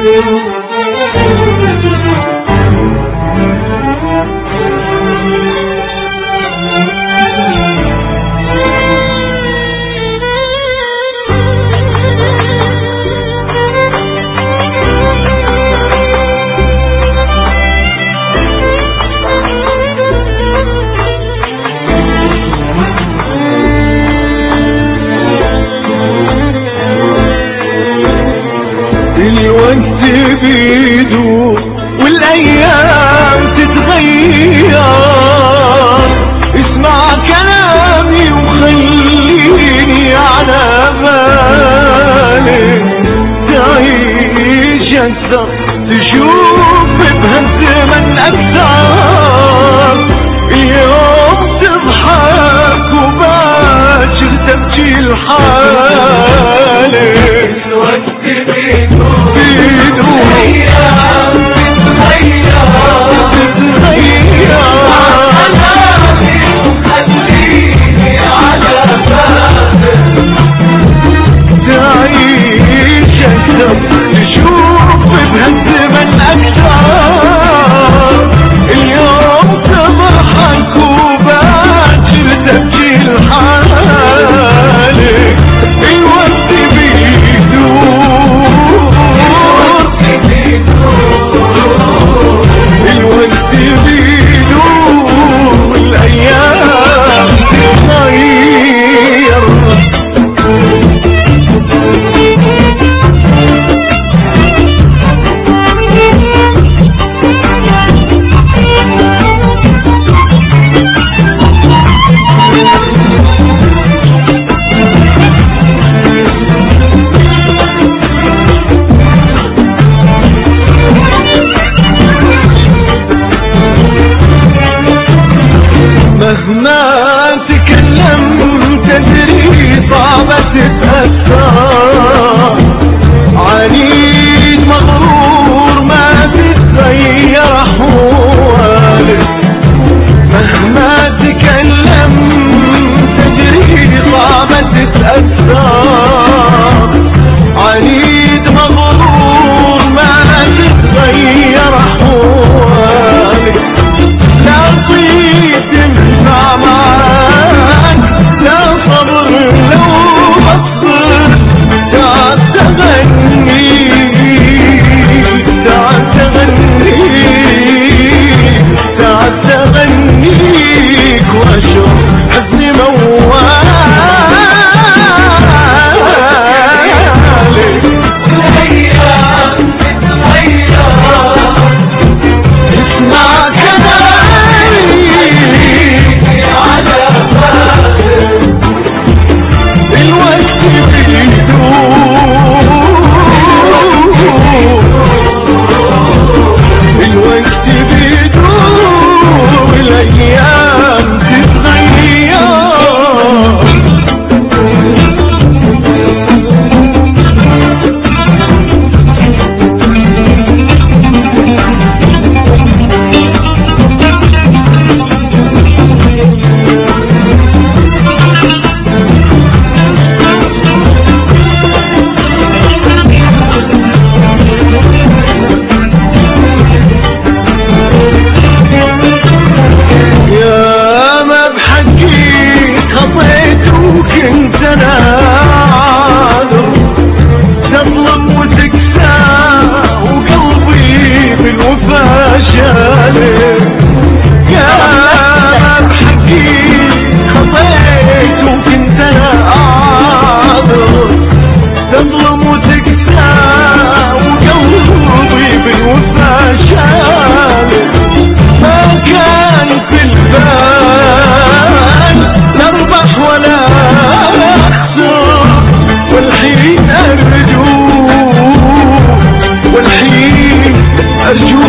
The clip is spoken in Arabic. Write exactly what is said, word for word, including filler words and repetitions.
الوقت بيدور والايام تتغير، اسمع كلامي وخليني على بالي، تعيش اكثر تشوف بهالزمن اكثر، اليوم تضحك وباكر تبكي لحالك. الوقت بيدور بيدور الايام تتغير تتغير، كلامي وخليني على بالك، تعيش اكثر تشوف بهالزمن اكثر، اليوم تضحك وباكر تبكي لحالك. الوقت الوقت بيدور والايام تتغير، مهما تكلم تدري صعبة تتأثر، عنيد مغرور ما تتغير أحوالك، مهما تكلم تدري صعبة تتأثر، عنيد مغرور ما تتغير أحوالك، لا طيب تنفع معاك، لا صبر لو بصبر، تعال تغني تعال تغني تعال تغنيك واشوف حزني موالك. الايام تتغير اسمع كلامي على بالك، الوقت بيدور الوقت بيدور والايام تتغير. وكنت انا عاذر، تظلم وتكسى وقلبي بالوفا شالك، يا بحقي خطيت وكنت انا عاذر، تظلم وتكسى وقلبي بالوفا شالك، ما كان في البال نربح ولا نخسر، والحين ارجو والحين ارجو